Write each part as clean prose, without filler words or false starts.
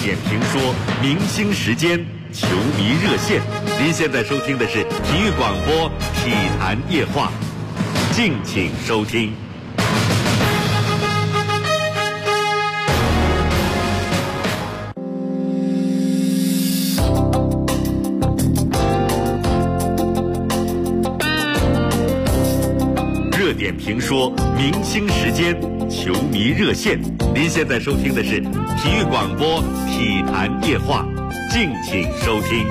点评说，明星时间，球迷热线。您现在收听的是体育广播体坛夜话，敬请收听。热点评说，明星时间，球迷热线。您现在收听的是体育广播体坛夜话，敬请收听。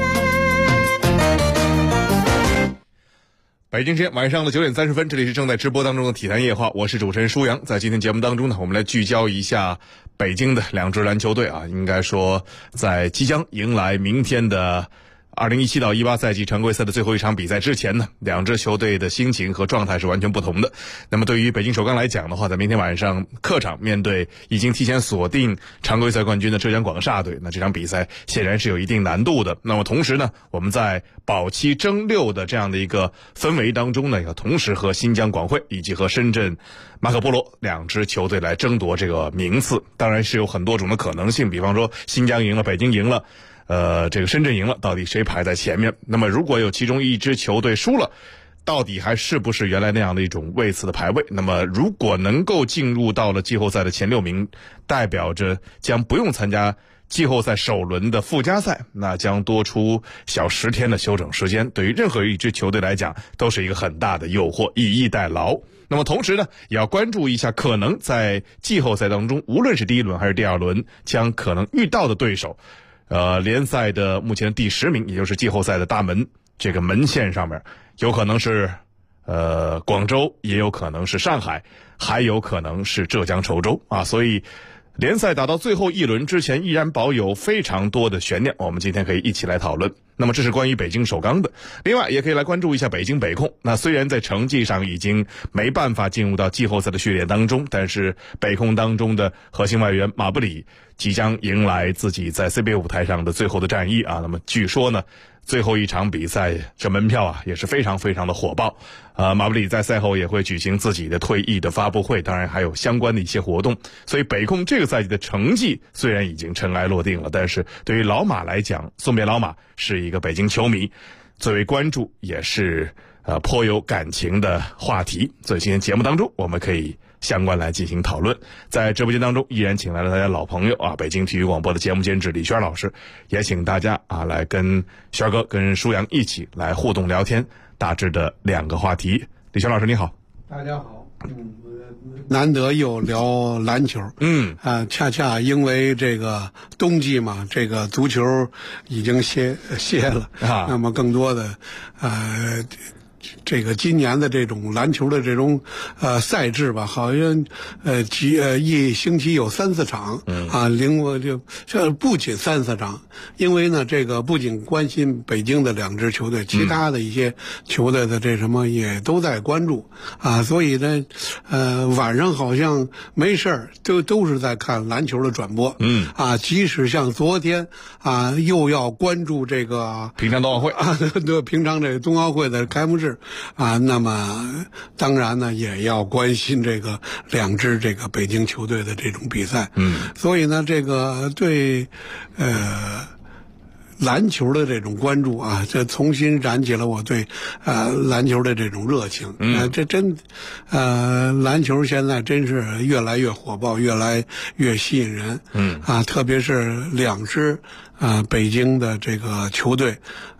北京时间晚上的9点30分，这里是正在直播当中的体坛夜话，我是主持人舒阳。在今天节目当中呢，我们来聚焦一下北京的两支篮球队啊，应该说在即将迎来明天的2017到18赛季常规赛的最后一场比赛之前呢，两支球队的心情和状态是完全不同的。那么对于北京首钢来讲的话，在明天晚上客场面对已经提前锁定常规赛冠军的浙江广厦队，那这场比赛显然是有一定难度的。那么同时呢，我们在保7争6的这样的一个氛围当中呢，要同时和新疆广汇以及和深圳马可波罗两支球队来争夺这个名次。当然是有很多种的可能性，比方说新疆赢了，北京赢了，这个深圳赢了，到底谁排在前面？那么如果有其中一支球队输了，到底还是不是原来那样的一种位次的排位？那么如果能够进入到了季后赛的前6名，代表着将不用参加季后赛首轮的附加赛，那将多出小10天的休整时间，对于任何一支球队来讲都是一个很大的诱惑，以逸待劳。那么同时呢，也要关注一下可能在季后赛当中，无论是第1轮还是第2轮将可能遇到的对手。联赛的目前的第10名，也就是季后赛的大门，这个门线上面有可能是广州，也有可能是上海，还有可能是浙江稠州啊，所以联赛打到最后一轮之前依然保有非常多的悬念，我们今天可以一起来讨论。那么这是关于北京首钢的，另外也可以来关注一下北京北控。那虽然在成绩上已经没办法进入到季后赛的序列当中，但是北控当中的核心外援马布里即将迎来自己在 CBA 舞台上的最后的战役啊。那么据说呢，最后一场比赛这门票啊也是非常非常的火爆。马布里在赛后也会举行自己的退役的发布会，当然还有相关的一些活动。所以北控这个赛季的成绩虽然已经尘埃落定了，但是对于老马来讲，送别老马是一个北京球迷最为关注也是颇有感情的话题。所以今天节目当中我们可以相关来进行讨论。在直播间当中依然请来了大家老朋友啊，北京体育广播的节目监制李轩老师，也请大家啊来跟轩哥跟舒阳一起来互动聊天，大致的2个话题。李轩老师你好。 大家好。难得又聊篮球，恰恰因为这个冬季嘛，这个足球已经歇了啊，那么更多的这个今年的这种篮球的这种赛制吧，好像一星期有3-4场啊，这不仅3-4场，因为呢这个不仅关心北京的2支球队，其他的一些球队的这什么也都在关注啊，所以呢晚上好像没事儿都是在看篮球的转播，即使像昨天啊又要关注这个平昌冬奥会啊，对，平昌这个冬奥会的开幕式啊，那么当然呢也要关心这个2支这个北京球队的这种比赛，所以呢这个对篮球的这种关注啊，这重新燃起了我对篮球的这种热情。这真篮球现在真是越来越火爆，越来越吸引人。特别是2支北京的这个球队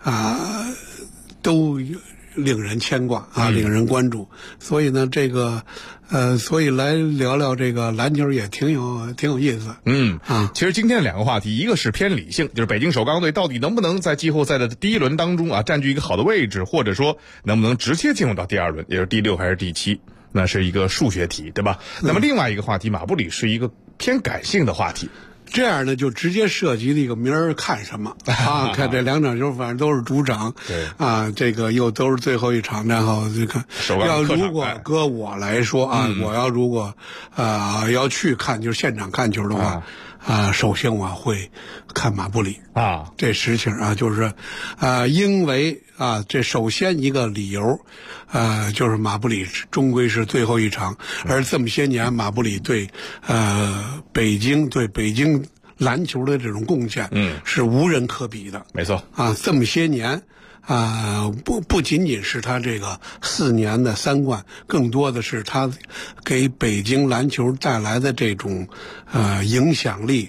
都令人牵挂啊，令人关注。所以呢这个所以来聊聊这个篮球也挺有意思。 其实今天的2个话题，一个是偏理性，就是北京首钢队到底能不能在季后赛的第1轮当中啊占据一个好的位置，或者说能不能直接进入到第2轮，也就是第6还是第7，那是一个数学题，对吧？那么另外一个话题，马布里是一个偏感性的话题。 这样呢，就直接涉及这个明儿看什么啊？看这2场球，反正都是主场， 对啊，这个又都是最后一场，然后就看。要如果搁我来说啊，我要如果要去看，就是现场看球的话。首先我会看马布里啊，这实情啊，就是因为这首先一个理由就是马布里终归是最后一场，而这么些年马布里对北京篮球的这种贡献，是无人可比的。 没错啊，这么些年。不仅仅是他这个4年的3冠，更多的是他给北京篮球带来的这种影响力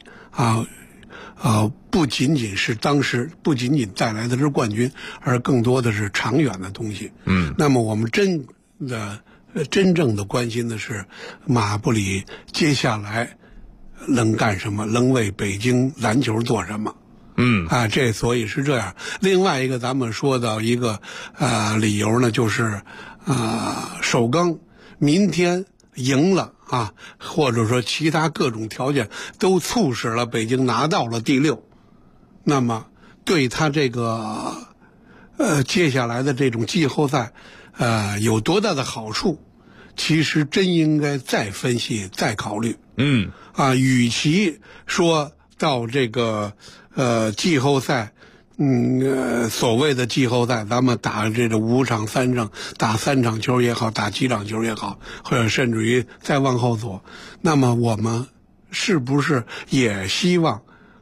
不仅仅是当时不仅仅带来的是冠军，而更多的是长远的东西。那么我们真正的关心的是马布里接下来能干什么，能为北京篮球做什么。这所以是这样。另外一个，咱们说到一个理由呢，就是首钢明天赢了或者说其他各种条件都促使了北京拿到了第6，那么对他这个接下来的这种季后赛有多大的好处，其实真应该再分析再考虑。与其说到这个季后赛，所谓的季后赛，咱们打这个5场3胜，打3场球也好，打7场球也好，或者甚至于再往后走，那么我们是不是也希望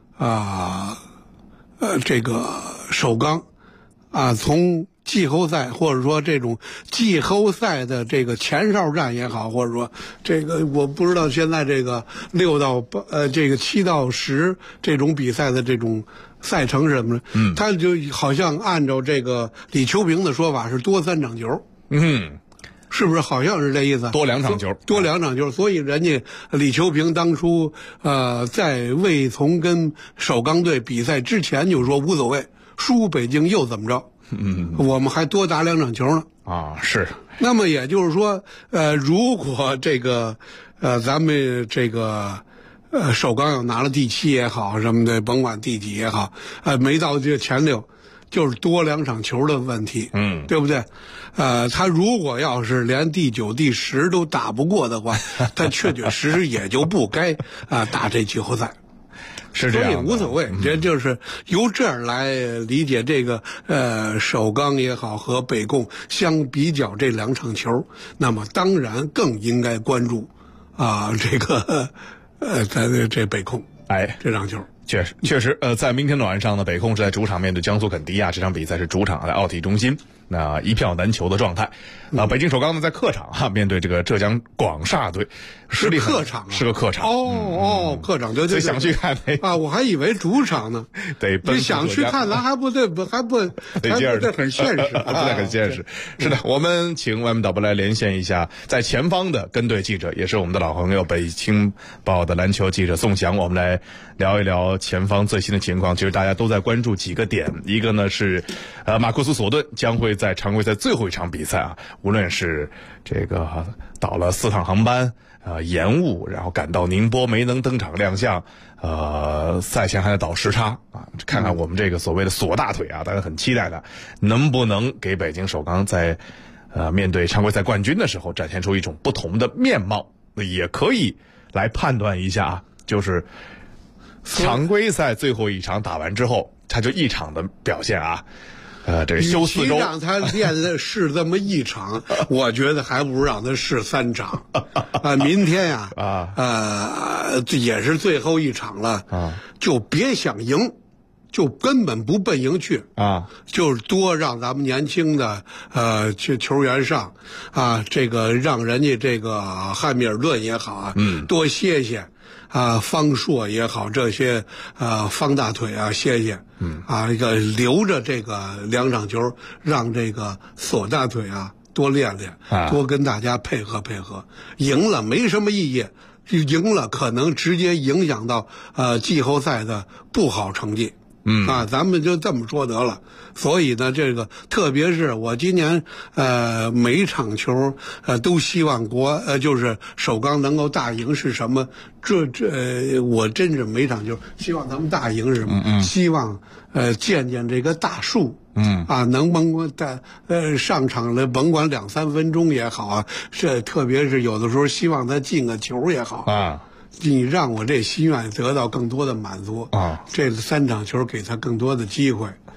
这个首钢从季后赛或者说这种季后赛的这个前哨战也好，或者说这个我不知道现在这个6到8这个7到10这种比赛的这种赛程是什么呢？他就好像按照这个李秋平的说法是多3场球。是不是好像是这意思？ 多2场球， 多2场球。所以人家李秋平当初在未从跟首钢队比赛之前就说无所谓，输北京又怎么着？我们还多打2场球呢。 是。 那么也就是说，如果这个咱们这个首钢要拿了第7也好什么的，甭管第几也好，没到这前6，就是多2场球的问题。对不对？他如果要是连第9、第10都打不过的话，他确确实实也就不该打这季后赛。 是这样， 所以无所谓，这就是由这儿来理解这个首钢也好和北控相比较这2场球，那么当然更应该关注这个咱这北控这场球。 确实，在明天的晚上呢，北控是在主场面对江苏肯迪亚，这场比赛是主场在奥体中心，那一票难求的状态。北京首钢呢在客场面对这个浙江广厦队， 是客场是个客场。 客场对， 想去看我还以为主场呢。你想去看，咱还不很现实， 不太很现实。是的，我们请外面导播来连线一下，在前方的跟队记者，也是我们的老朋友北青报的篮球记者宋翔，我们来聊一聊前方最新的情况。其实大家都在关注几个点，一个呢是马库斯索顿将会在常规赛最后一场比赛无论是这个倒了4趟航班延误，然后赶到宁波没能登场亮相，赛前还在倒时差看看我们这个所谓的锁大腿大家很期待的能不能给北京首钢在面对常规赛冠军的时候展现出一种不同的面貌。也可以来判断一下就是常规赛最后一场打完之后，他就一场的表现这个休4周， 让他练的是这么一场，我觉得还不如让他试3场。明天也是最后一场了就别想赢，就根本不奔赢去就是多让咱们年轻的球员上这个让人家这个汉密尔顿也好多歇歇。方硕也好，这些方大腿歇歇这个留着这个2场球，让这个索大腿多练练多跟大家配合配合。赢了没什么意义，赢了可能直接影响到季后赛的不好成绩。咱们就这么说得了。所以呢，这个特别是我今年每场球都希望就是首钢能够大赢是什么？我真是每场球希望咱们大赢是什么？希望见见这个大树。能甭管上场了，甭管2-3分钟也好特别是有的时候希望他进个球也好你让我这心愿得到更多的满足这3场球给他更多的机会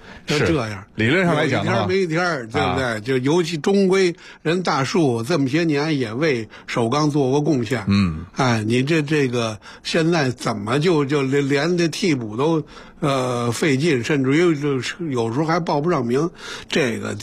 就这样。 理论上来讲的话， 有一天没天，对不对？就尤其终归人大树这么些年也为首钢做过贡献。你这个现在怎么就连这替补都费劲，甚至于有时候还报不上名。这个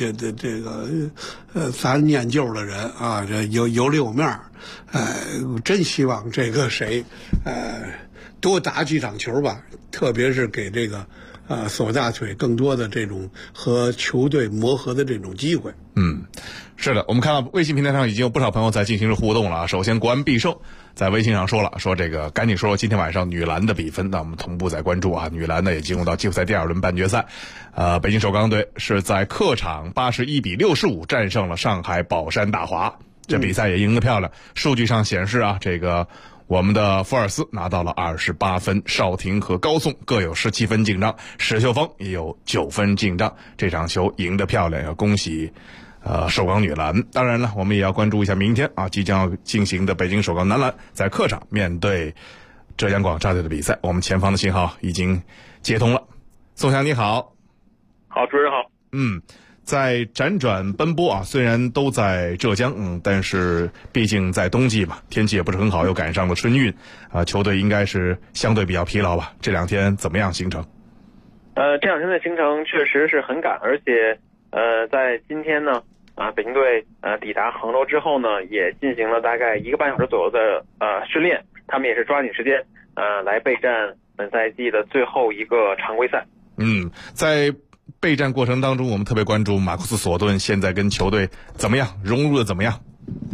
咱念旧的人啊，这有里有面真希望这个谁多打几场球吧，特别是给这个索大腿更多的这种和球队磨合的这种机会。 是的，我们看到微信平台上已经有不少朋友在进行着互动了啊。首先，国安必胜在微信上说了，说这个赶紧说今天晚上女篮的比分，那我们同步在关注啊。女篮呢也进入到季后赛第2轮半决赛，北京首钢队是在客场81-65战胜了上海宝山大华，这比赛也赢得漂亮。数据上显示啊，这个我们的福尔斯拿到了28分，邵婷和高颂各有17分进账，史秀峰也有9分进账。这场球赢得漂亮，要恭喜首钢女篮。当然了，我们也要关注一下明天啊即将要进行的北京首钢男篮在客场面对浙江广厦队的比赛。我们前方的信号已经接通了。宋翔你好。 好，主持人好。 在辗转奔波啊，虽然都在浙江，但是毕竟在冬季嘛，天气也不是很好，又赶上了春运球队应该是相对比较疲劳吧？这2天怎么样行程？ 这2天的行程确实是很赶，而且在今天呢北京队抵达杭州之后呢，也进行了大概1个半小时左右的训练，他们也是抓紧时间来备战本赛季的最后一个常规赛。 在备战过程当中，我们特别关注马库斯·索顿现在跟球队怎么样，融入的怎么样？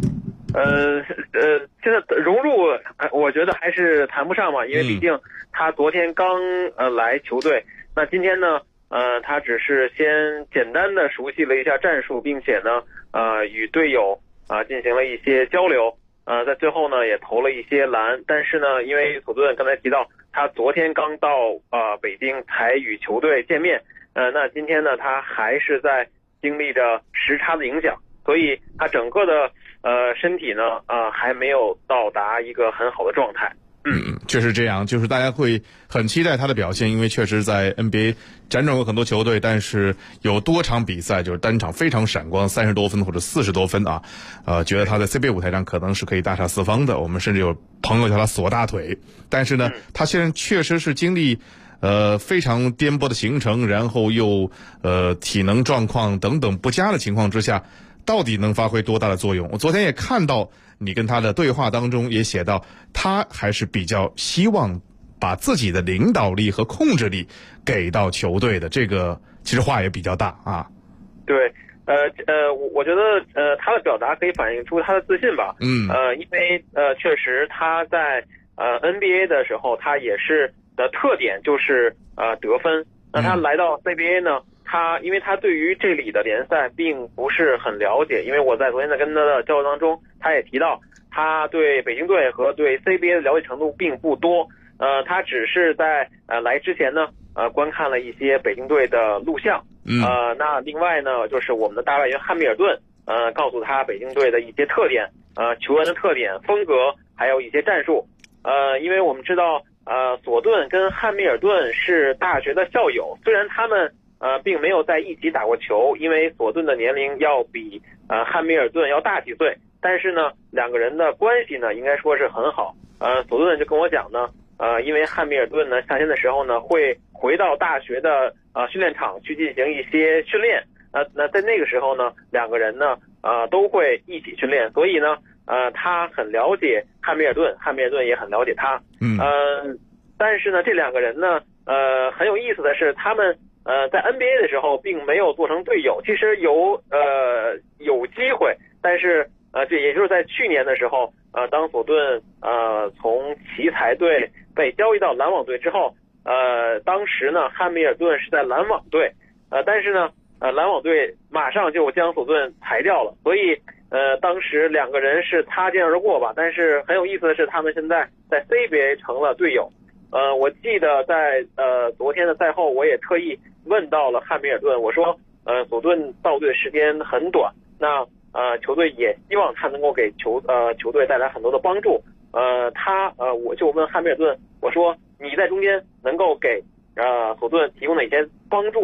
现在融入我觉得还是谈不上嘛，因为毕竟他昨天刚来球队，那今天呢他只是先简单的熟悉了一下战术，并且呢与队友进行了一些交流，在最后呢也投了一些篮。但是呢，因为索顿刚才提到他昨天刚到北京才与球队见面，那今天呢他还是在经历着时差的影响，所以他整个的身体呢还没有到达一个很好的状态。 确实这样，就是大家会很期待他的表现，因为确实在 NBA 辗转过很多球队，但是有多场比赛就是单场非常闪光，30多分或者40多分啊，觉得他在 CBA 舞台上可能是可以大杀四方的，我们甚至有朋友叫他锁大腿。但是呢他现在确实是经历非常颠簸的行程，然后又体能状况等等不佳的情况之下，到底能发挥多大的作用？我昨天也看到你跟他的对话当中也写到，他还是比较希望把自己的领导力和控制力给到球队的，这个其实话也比较大啊。 对，我觉得他的表达可以反映出他的自信吧。因为确实他在NBA 的时候，他也是的特点就是得分。那他来到 CBA 呢，因为他对于这里的联赛并不是很了解，因为我在昨天在跟他的交流当中，他也提到他对北京队和对 CBA 的了解程度并不多。他只是在来之前呢观看了一些北京队的录像。那另外呢就是我们的大外援汉密尔顿告诉他北京队的一些特点，球员的特点、风格，还有一些战术。因为我们知道索顿跟汉密尔顿是大学的校友，虽然他们并没有在一起打过球，因为索顿的年龄要比汉密尔顿要大几岁，但是呢两个人的关系呢应该说是很好。索顿就跟我讲呢因为汉密尔顿呢夏天的时候呢会回到大学的训练场去进行一些训练，那在那个时候呢两个人呢都会一起训练，所以呢他很了解汉密尔顿，汉密尔顿也很了解他。但是呢这两个人呢很有意思的是，他们在 NBA 的时候并没有做成队友，其实有机会，但是这也就是在去年的时候当索顿从奇才队被交易到篮网队之后，当时呢汉密尔顿是在篮网队，但是呢篮网队马上就将索顿裁掉了，所以当时两个人是擦肩而过吧。但是很有意思的是，他们现在在 CBA 成了队友。我记得在昨天的赛后，我也特意问到了汉密尔顿，我说索顿到队的时间很短，那球队也希望他能够给球队带来很多的帮助。我就问汉密尔顿，我说你在中间能够给索顿提供哪些帮助呢？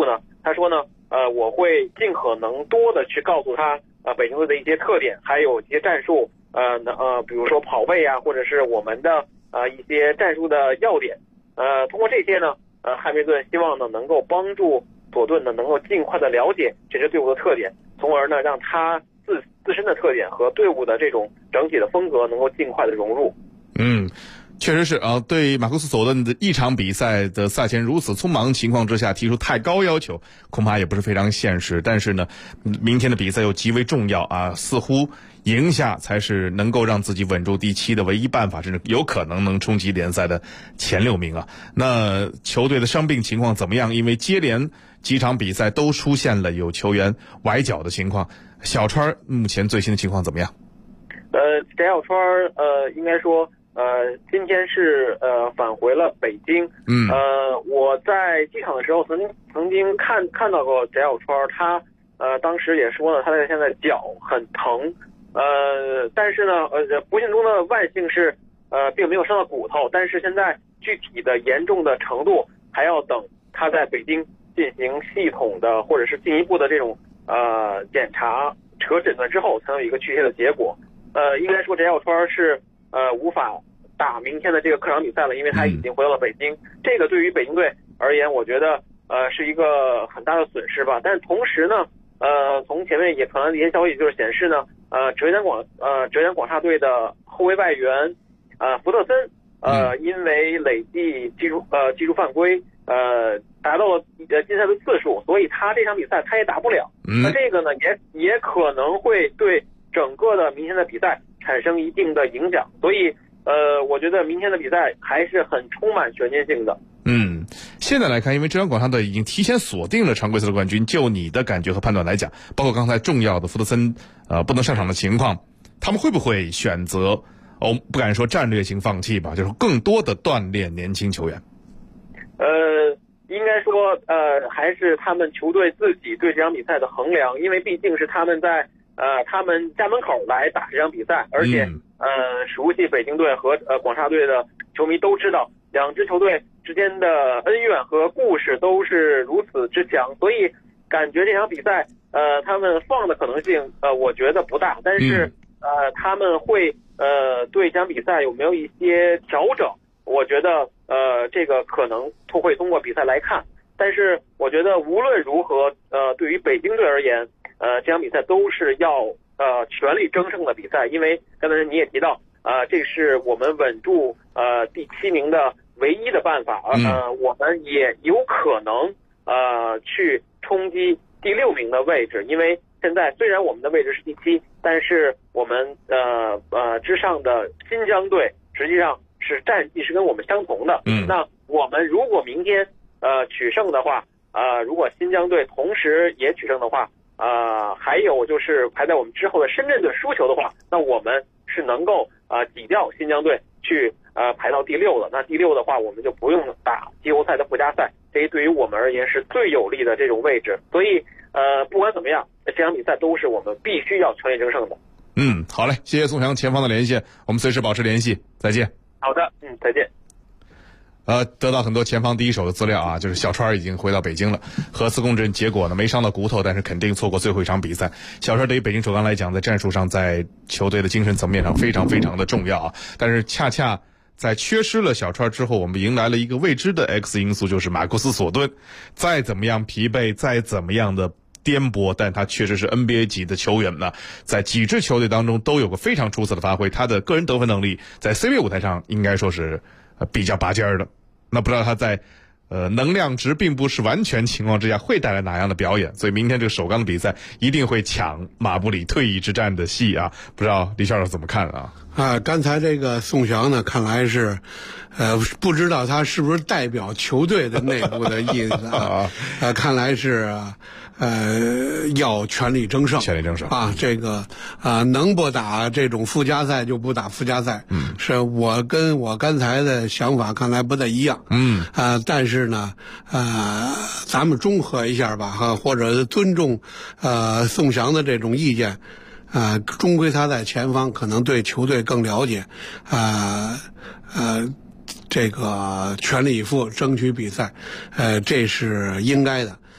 他说呢，我会尽可能多的去告诉他，北京队的一些特点，还有一些战术，比如说跑位啊，或者是我们的一些战术的要点，通过这些呢，汉密尔顿希望呢能够帮助索顿呢能够尽快的了解这支队伍的特点，从而呢让他自身的特点和队伍的这种整体的风格能够尽快的融入。 确实是啊，对马库斯·索顿的一场比赛的赛前如此匆忙情况之下提出太高要求，恐怕也不是非常现实。但是呢，明天的比赛又极为重要啊，似乎赢下才是能够让自己稳住第7的唯一办法，甚至有可能能冲击联赛的前6名啊。那球队的伤病情况怎么样？因为接连几场比赛都出现了有球员崴脚的情况，小川目前最新的情况怎么样？ 翟小川应该说今天是返回了北京。我在机场的时候曾经看到过翟小川，他当时也说呢，他现在脚很疼，但是呢不幸中的万幸是并没有伤到骨头，但是现在具体的严重的程度还要等他在北京进行系统的或者是进一步的这种检查和诊断之后才有一个确切的结果。应该说翟小川是无法打明天的这个客场比赛了，因为他已经回到了北京。这个对于北京队而言，我觉得是一个很大的损失吧。但是同时呢，从前面也传来的一些消息，就是显示呢，浙江广厦队的后卫外援福特森因为累计技术犯规达到了禁赛的次数，所以他这场比赛他也打不了。那这个呢也可能会对整个的明天的比赛产生一定的影响，所以我觉得明天的比赛还是很充满悬念性的。 现在来看，因为浙江广厦队已经提前锁定了常规赛的冠军，就你的感觉和判断来讲，包括刚才重要的福特森不能上场的情况，他们会不会选择不敢说战略性放弃吧，就是更多的锻炼年轻球员？ 应该说还是他们球队自己对这场比赛的衡量，因为毕竟是他们在他们家门口来打这场比赛，而且熟悉北京队和广厦队的球迷都知道，两支球队之间的恩怨和故事都是如此之强，所以感觉这场比赛他们放的可能性我觉得不大，但是他们会对这场比赛有没有一些调整，我觉得这个可能会通过比赛来看。但是我觉得无论如何对于北京队而言这场比赛都是要全力争胜的比赛，因为刚才你也提到这是我们稳住第7名的唯一的办法，我们也有可能去冲击第6名的位置，因为现在虽然我们的位置是第7，但是我们之上的新疆队实际上是战绩是跟我们相同的。那我们如果明天取胜的话，如果新疆队同时也取胜的话，还有就是排在我们之后的深圳队输球的话，那我们是能够挤掉新疆队去排到第6了。那第6的话，我们就不用打季后赛的附加赛，这对于我们而言是最有利的这种位置。所以不管怎么样，这场比赛都是我们必须要全力争胜的。 好嘞，谢谢宋翔前方的连线，我们随时保持联系，再见。 好的，再见。 得到很多前方第一手的资料啊，就是小川已经回到北京了。核磁共振结果呢没伤到骨头，但是肯定错过最后一场比赛。小川对于北京首钢来讲，在战术上，在球队的精神层面上非常非常的重要啊。但是恰恰在缺失了小川之后，我们迎来了一个未知的 X 因素，就是马库斯·索顿。再怎么样疲惫，再怎么样的颠簸，但他确实是 NBA 级的球员呢，在几支球队当中都有个非常出色的发挥。他的个人得分能力在 CBA 舞台上应该说是比较拔尖的。那不知道他在能量值并不是完全情况之下会带来哪样的表演，所以明天这个首钢的比赛一定会抢马布里退役之战的戏啊！不知道李校长怎么看啊？ 刚才这个宋翔呢，看来是不知道他是不是代表球队的内部的意思啊？看来是要全力争胜， 全力争胜啊！这个能不打这种附加赛就不打附加赛，是我跟我刚才的想法看来不太一样，但是呢，咱们综合一下吧，或者尊重宋翔的这种意见。终归他在前方可能对球队更了解，这个全力以赴争取比赛，这是应该的。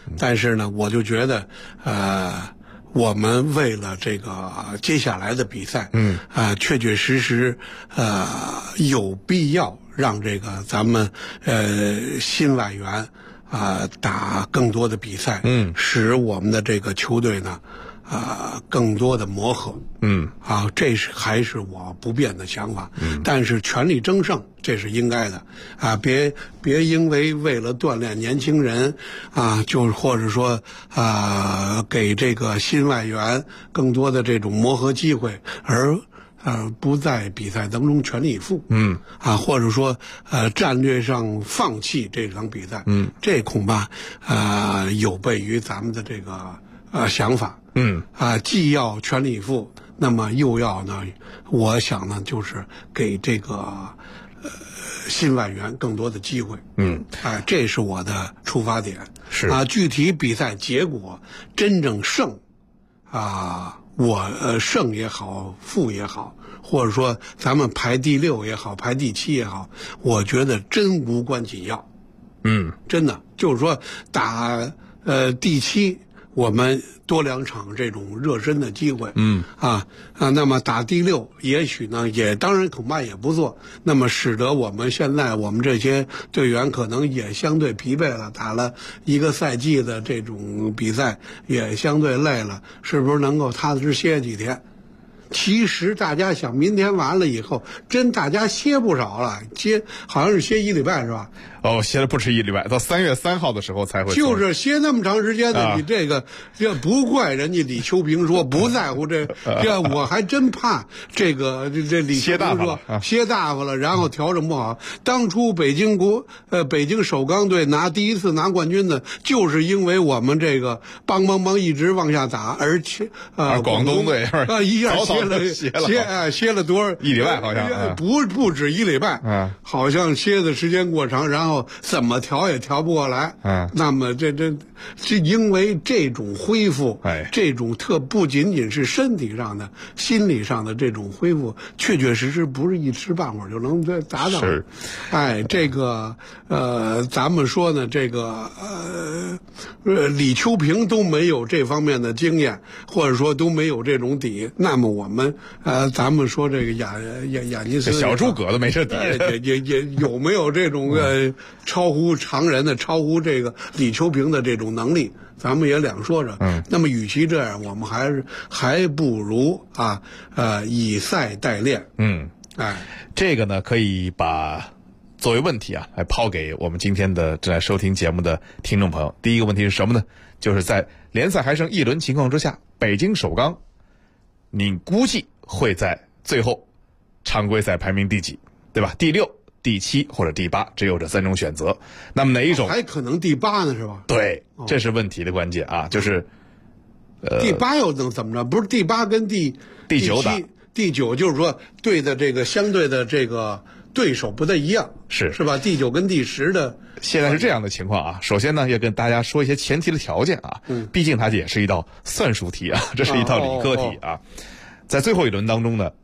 但是呢，我就觉得我们为了这个接下来的比赛，确确实实有必要让这个咱们新外援打更多的比赛，使我们的这个球队呢更多的磨合，这还是我不变的想法，但是全力争胜这是应该的别因为了锻炼年轻人就或者说给这个新外援更多的这种磨合机会而不在比赛当中全力以赴，或者说战略上放弃这场比赛，这恐怕有悖于咱们的这个想法，既要全力以赴，那么又要呢，我想呢，就是给这个新外援更多的机会，这是我的出发点。 是具体比赛结果真正胜我胜也好，负也好，或者说咱们排第6也好，排第7也好，我觉得真无关紧要。真的就是说打第7。我们多2场这种热身的机会，那么打第6，也许呢，也当然恐怕也不错。那么使得我们现在我们这些队员可能也相对疲惫了，打了一个赛季的这种比赛，也相对累了，是不是能够踏实歇几天？其实大家想，明天完了以后，大家歇不少了，好像是歇1礼拜是吧？ 歇了不止1礼拜，到3月3号的时候才会。 就是歇那么长时间的，你这不怪人家李秋平说不在乎这我还真怕这李秋平说歇大发了，然后调整不好。当初北京首钢队第一次拿冠军的，就是因为我们这个梆一直往下打，而且广东队一下歇了多少 1礼拜，好像不止1礼拜，好像歇的时间过长，然后怎么调也调不过来。那么这因为这种恢复，这种不仅仅是身体上的、心理上的这种恢复，确确实实不是一时半会儿就能达到。 是， 这个咱们说呢，这个李秋平都没有这方面的经验，或者说都没有这种底，那么我们咱们说这个雅尼斯小诸葛都没这底， 也有没有这种超乎常人的、超乎这个李秋平的这种能力，咱们也两说着。那么与其这样，我们还不如以赛代练。 这个呢，可以把作为问题来抛给我们今天的正在收听节目的听众朋友。第一个问题是什么呢？就是在联赛还剩1轮情况之下，北京首钢你估计会在最后常规赛排名第几，对吧？第6、第7或者第8，只有这3种选择。那么哪一种？ 还可能第8呢，是吧？ 对，这是问题的关键就是第8又能怎么着？不是第8跟第 9打， 第9就是说对的这个相对的这个对手不太一样，是吧？第9跟第10的现在是这样的情况首先呢，要跟大家说一些前提的条件毕竟它也是一道算术题这是一道理科题在最后1轮当中呢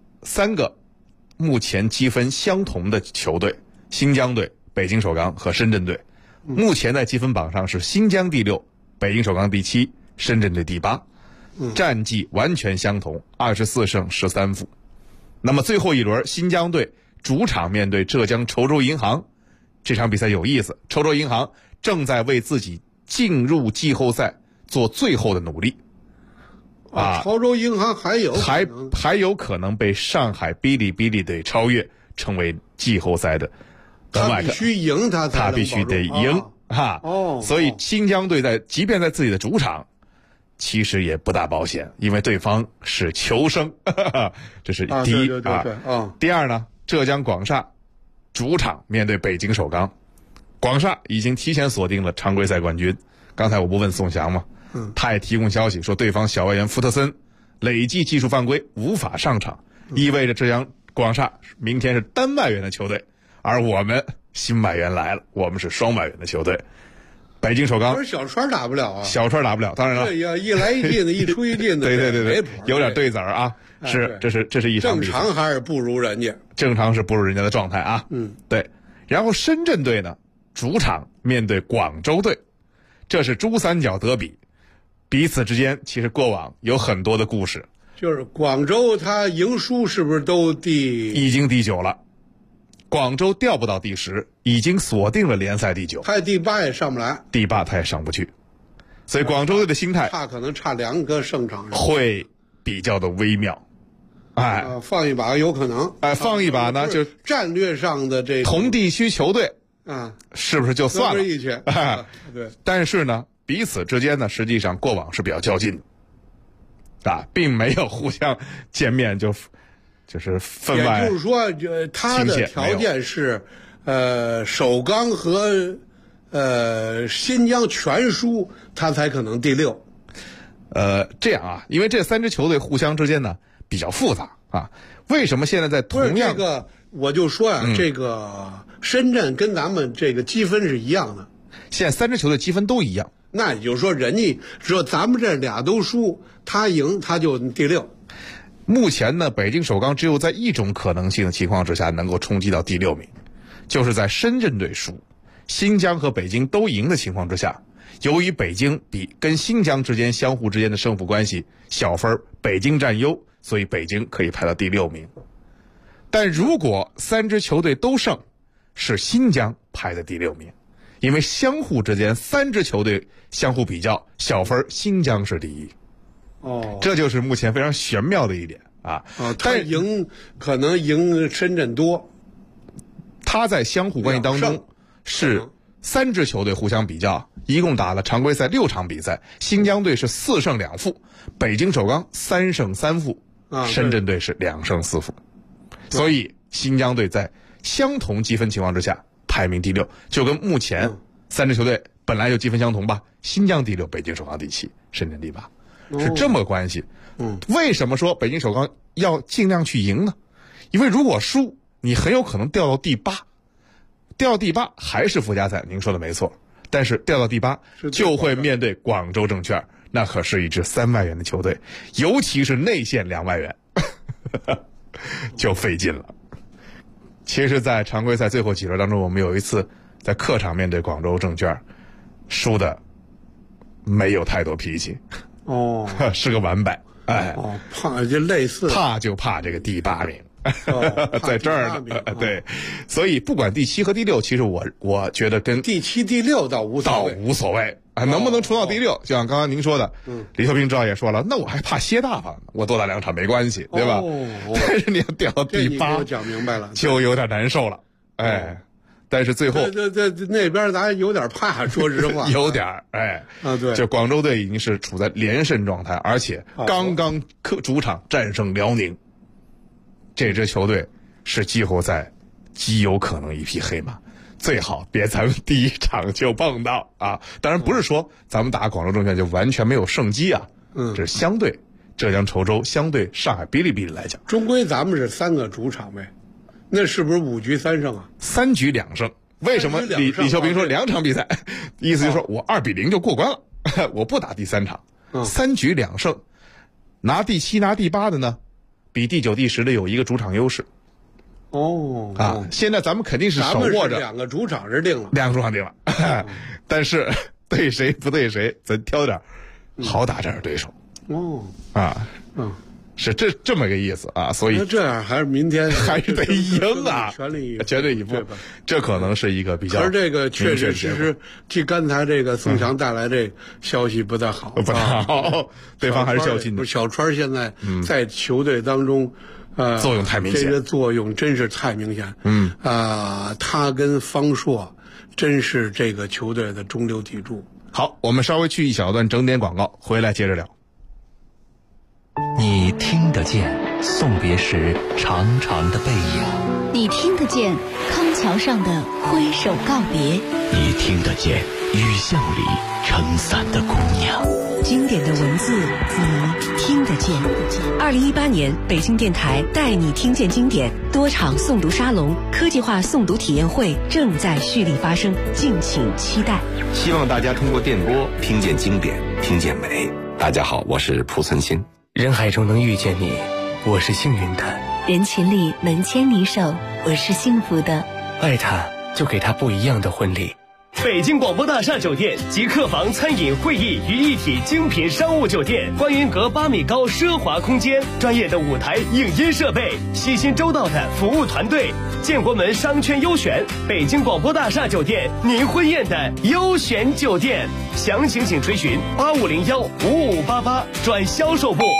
，3个目前积分相同的球队，新疆队、北京首钢和深圳队，目前在积分榜上是新疆第6，北京首钢第7，深圳队第8，战绩完全相同，24胜13负。那么最后1轮，新疆队主场面对浙江稠州银行，这场比赛有意思，稠州银行正在为自己进入季后赛做最后的努力稠州银行还有可能被上海哔哩哔哩队超越，成为季后赛的门外客。 他必须赢，他必须得赢所以新疆队即便在自己的主场，其实也不大保险，因为对方是求生这是第一第二呢，浙江广厦主场面对北京首钢，广厦已经提前锁定了常规赛冠军。刚才我不问宋翔吗？他也提供消息说，对方小外援福特森累计技术犯规无法上场，意味着浙江广厦明天是单外援的球队，而我们新外援来了，我们是双外援的球队。北京首钢， 可是小川打不了小川打不了，当然了， 对呀，一来一进的，一出一进的， 对，有点对子儿这是一场比赛， 正常还是不如人家， 正常是不如人家的状态对。然后深圳队呢，主场面对广州队， 这是珠三角德比，彼此之间其实过往有很多的故事。 就是广州他赢输是不是都已经第9了，广州调不到第10，已经锁定了联赛第9， 他第8也上不来， 第8他也上不去，所以广州队的心态可能差2个胜场， 会比较的微妙。 放一把有可能， 放一把呢就战略上的这同地区球队是不是就算了？ 对， 但是呢，彼此之间呢，实际上过往是比较较劲的，并没有互相见面就是分外。 也就是说，他的条件是，首钢和新疆全输，他才可能第6。 这样啊，因为这3支球队互相之间呢比较复杂啊。为什么现在在同样这个我就说呀，这个深圳跟咱们这个积分是一样的， 现在3支球队积分都一样。 那也就是说，人家只有咱们这俩都输，他赢他就第6。 目前呢，北京首钢只有在一种可能性的情况之下能够冲击到第6名，就是在深圳队输，新疆和北京都赢的情况之下，由于北京跟新疆相互之间的胜负关系小分，北京占优，所以北京可以排到第6名。但如果3支球队都胜，是新疆排在第6名。因为相互之间3支球队相互比较，小分新疆是第1。这就是目前非常玄妙的一点啊。 他可能赢深圳多。 他在相互关系当中是3支球队互相比较，一共打了常规赛6场比赛，新疆队是4胜2负，北京首钢3胜3负，深圳队是2胜4负。所以新疆队在相同积分情况之下排名第6，就跟目前3支球队本来就积分相同吧，新疆第6，北京首钢第7，深圳第8，是这么个关系。为什么说北京首钢要尽量去赢呢？因为如果输，你很有可能掉到第8，掉到第8还是附加赛，您说的没错，但是掉到第8就会面对广州证券，那可是一支3万元的球队，尤其是内线2万元就费劲了。其实在常规赛最后几轮当中，我们有一次在客场面对广州证券，输的没有太多脾气，是个完败。 怕就类似， 怕就怕这个第8名，在这儿呢。对，所以不管第7和第6，其实我觉得跟第7、第6倒无所谓。能不能冲到第6，就像刚刚您说的，李秀斌指导也说了，那我还怕歇大发呢，我多打2场没关系，对吧？但是你要掉到第8， 我讲明白了， 就有点难受了。但是最后那边咱有点怕，说实话有点对， 就广州队已经是处在连胜状态，而且刚刚主场战胜辽宁，这支球队是季后赛极有可能一匹黑马。最好别咱们第1场就碰到啊！当然不是说咱们打广州证券就完全没有胜机啊，这是相对浙江稠州、相对上海哔哩哔哩来讲， 终归咱们是3个主场呗，那是不是5局3胜啊 ？3局2胜。为什么李秀斌说2场比赛？意思就是说我2-0就过关了，我不打第3场，3局2胜，拿第7拿第8的呢，比第9第10的有一个主场优势。现在咱们肯定是手握着 2个主场是定了 ，2个主场定了，但是对谁不对谁，咱挑点好打点对手。是这么个意思啊，所以那这样还是明天还是得赢啊，绝对以赴，这可能是一个比较。 而这个确确实实，替刚才这个宋强带来这消息不太好， 不太好，对方还是较劲的。 小川现在在球队当中， 作用太明显， 这个作用真是太明显。他跟方硕真是这个球队的中流砥柱。 好，我们稍微去一小段整点广告，回来接着聊。 你听得见送别时长长的背影， 你听得见康桥上的挥手告别， 你听得见雨巷里撑伞的姑娘。 经典的文字你听得见。 2018年北京电台带你听见经典多场诵读沙龙、科技化诵读体验会正在蓄力发生，敬请期待。 希望大家通过电波听见经典，听见美。大家好，我是蒲存昕。 人海中能遇见你，我是幸运的； 人群里能牵你手，我是幸福的。 爱他，就给他不一样的婚礼。 北京广播大厦酒店集客房、餐饮、会议于一体精品商务酒店，观云阁8米高奢华空间，专业的舞台影音设备，细心周到的服务团队，建国门商圈优选，北京广播大厦酒店，您婚宴的优选酒店。详情请垂询85015588转销售部。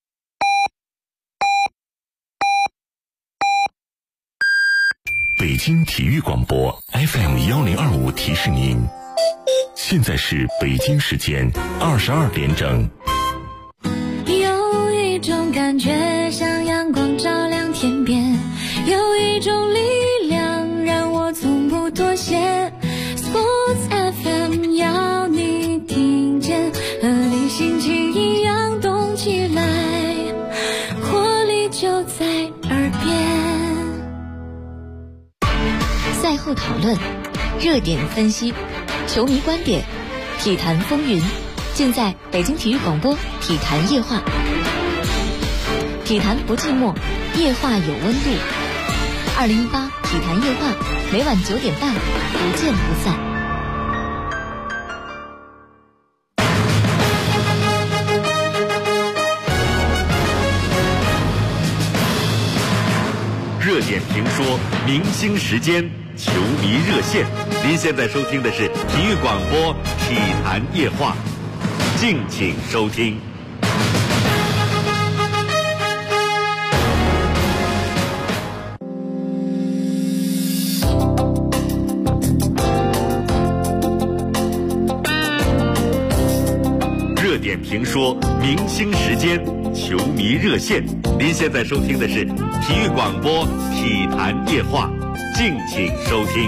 北京体育广播 FM1025提示您，现在是北京时间22点整。 有一种感觉像阳光照亮天边，有一种力量让我从不妥协。Sports FM 要你听见，和你心情一样动起来，活力就在耳边。 赛后讨论，热点分析，球迷观点，体坛风云，尽在北京体育广播体坛夜话。体坛不寂寞，夜话有温度。2018体坛夜话，每晚9点半，不见不散。 热点评说，明星时间，球迷热线。您现在收听的是体育广播体坛夜话，敬请收听。热点评说，明星时间，球迷热线。您现在收听的是体育广播体坛夜话，敬请收听。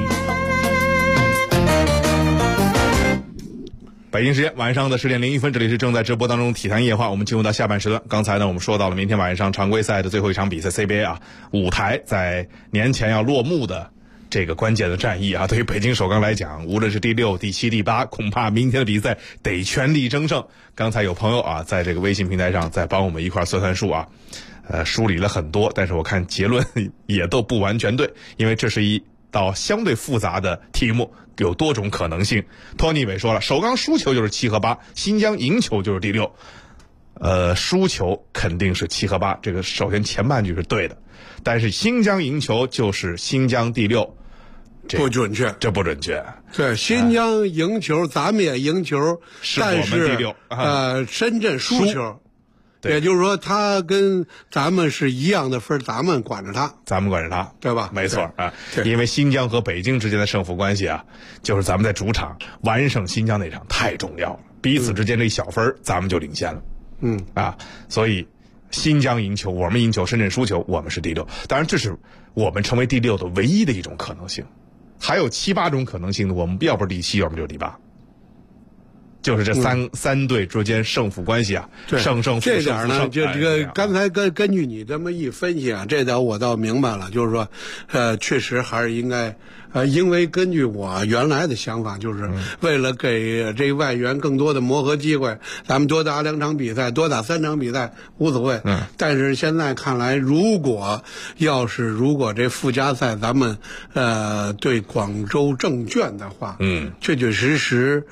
北京时间晚上的10点01分，这里是正在直播当中体坛夜话，我们进入到下半时段。刚才呢，我们说到了明天晚上常规赛的最后一场比赛 CBA 啊，舞台在年前要落幕的这个关键的战役啊，对于北京首钢来讲，无论是第6、第7、第8，恐怕明天的比赛得全力争胜。刚才有朋友啊，在这个微信平台上在帮我们一块算算数啊，梳理了很多，但是我看结论也都不完全对，因为这是一道相对复杂的题目，有多种可能性。托尼伟说了，首钢输球就是7和8，新疆赢球就是第6。输球肯定是7和8，这个首先前半句是对的，但是新疆赢球就是新疆第6， 不准确， 这不准确。 对，新疆赢球，咱们也赢球，但是第6 深圳输球。也就是说，他跟咱们是一样的分，咱们管着他，对吧？ 没错啊，因为新疆和北京之间的胜负关系啊，就是咱们在主场完胜新疆那场太重要了，彼此之间这一小分，咱们就领先了。所以新疆赢球，我们赢球，深圳输球，我们是第6。当然，这是我们成为第6的唯一的一种可能性，还有7、8种可能性的，我们要不是第7，要不就是第8。就是这三队之间胜负关系啊，胜负这点呢，就这个刚才根据你这么一分析啊，这点我倒明白了，就是说，确实还是应该，因为根据我原来的想法，就是为了给这外援更多的磨合机会，咱们多打2场比赛，多打3场比赛无所谓。但是现在看来，如果这附加赛咱们对广州证券的话，确确实实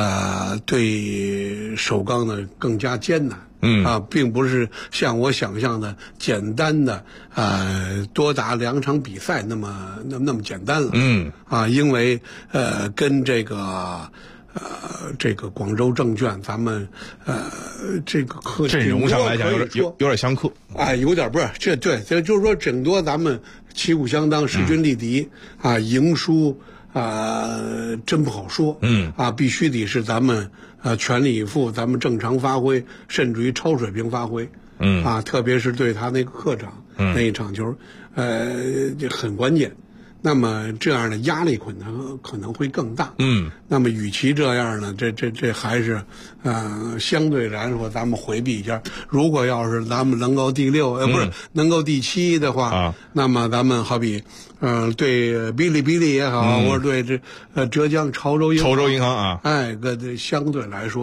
对首钢呢更加艰难。并不是像我想象的简单的多打2场比赛那么简单了。因为跟这个广州证券咱们这个阵容上来讲有点相克。 有点不是这就是说整多咱们旗鼓相当，势均力敌赢输真不好说。必须得是咱们全力以赴，咱们正常发挥，甚至于超水平发挥。特别是对他那个客场那一场球，很关键。那么这样的压力可能会更大。那么与其这样呢，这还是相对来说咱们回避一下。如果要是咱们能够第6，不是能够第7的话，那么咱们好比对哔哩也好，或者对浙江潮州银行啊， 这相对来说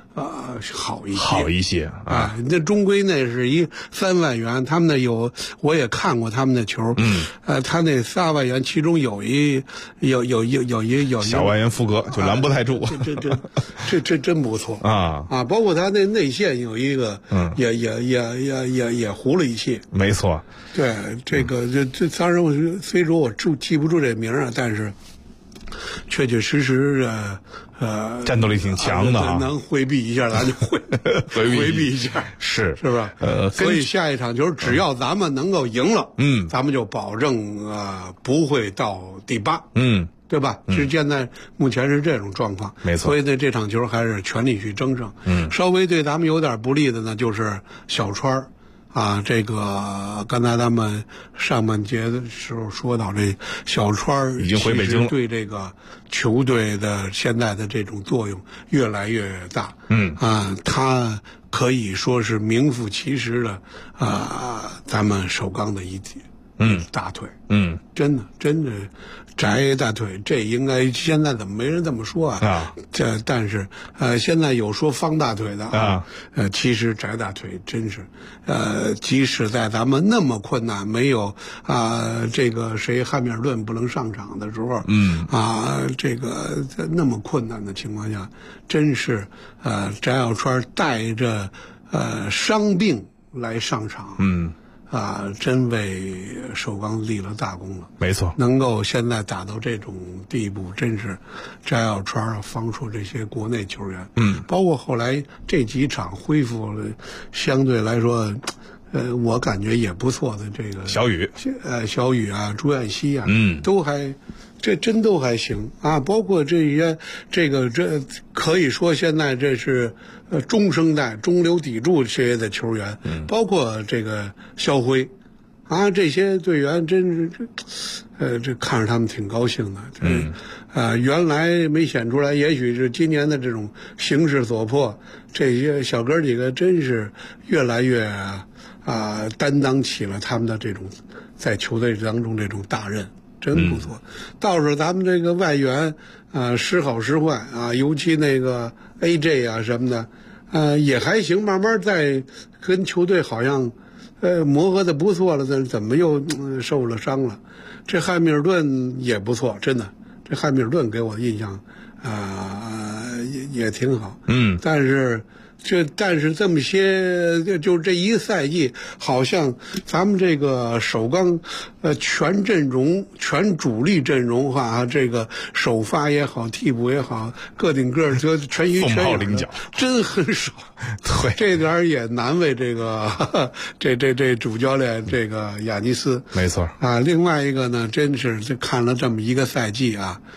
好一些啊。那终归那是一3万元，他们那我也看过他们的球，他那3万元其中有一小外援副歌就拦不太住， 这真不错啊！包括他那内线有一个，也糊了一气， 没错。 对，这个这当然虽说我记不住这名啊，但是确确实实战斗力挺强的啊， 能回避一下咱就回避一下， 是吧？所以下一场球只要咱们能够赢了，咱们就保证不会到第8，对吧？现在目前是这种状况， 没错。 所以呢，这场球还是全力去争胜。稍微对咱们有点不利的呢，就是小川啊，这个刚才咱们上半节的时候说到，这小川已经回北京了， 对这个球队的现在的这种作用越来越大。他可以说是名副其实的咱们首钢的一大腿。真的翟大腿，这应该现在怎么没人这么说啊？但是现在有说方大腿的其实翟大腿真是即使在咱们那么困难，没有这个汉密尔顿不能上场的时候，这个在那么困难的情况下，真是翟小川带着伤病来上场。真为首钢立了大功了。 没错， 能够现在打到这种地步，真是翟小川方硕这些国内球员，包括后来这几场恢复了，相对来说，我感觉也不错的这个小雨啊，朱彦西啊，都还。这真都还行啊，包括这可以说现在这是中生代、中流砥柱这些的球员，包括这个肖辉啊，这些队员真是这看着他们挺高兴的。原来没显出来，也许是今年的这种形势所迫，这些小哥几个真是越来越担当起了他们的这种在球队当中这种大任。真不错，倒是咱们这个外援时好时坏啊，尤其那个 AJ 啊什么的，也还行，慢慢在跟球队好像磨合的不错了，但怎么又受了伤了？这汉密尔顿也不错，真的，这汉密尔顿给我的印象也挺好，但是这么些，就这一个赛季，好像咱们这个首钢，全阵容、全主力阵容这个首发也好，替补也好，个顶个就全鱼全影的，真很少。 对， 这点也难为这个这主教练这个亚尼斯。 没错另外一个呢，真是这看了这么一个赛季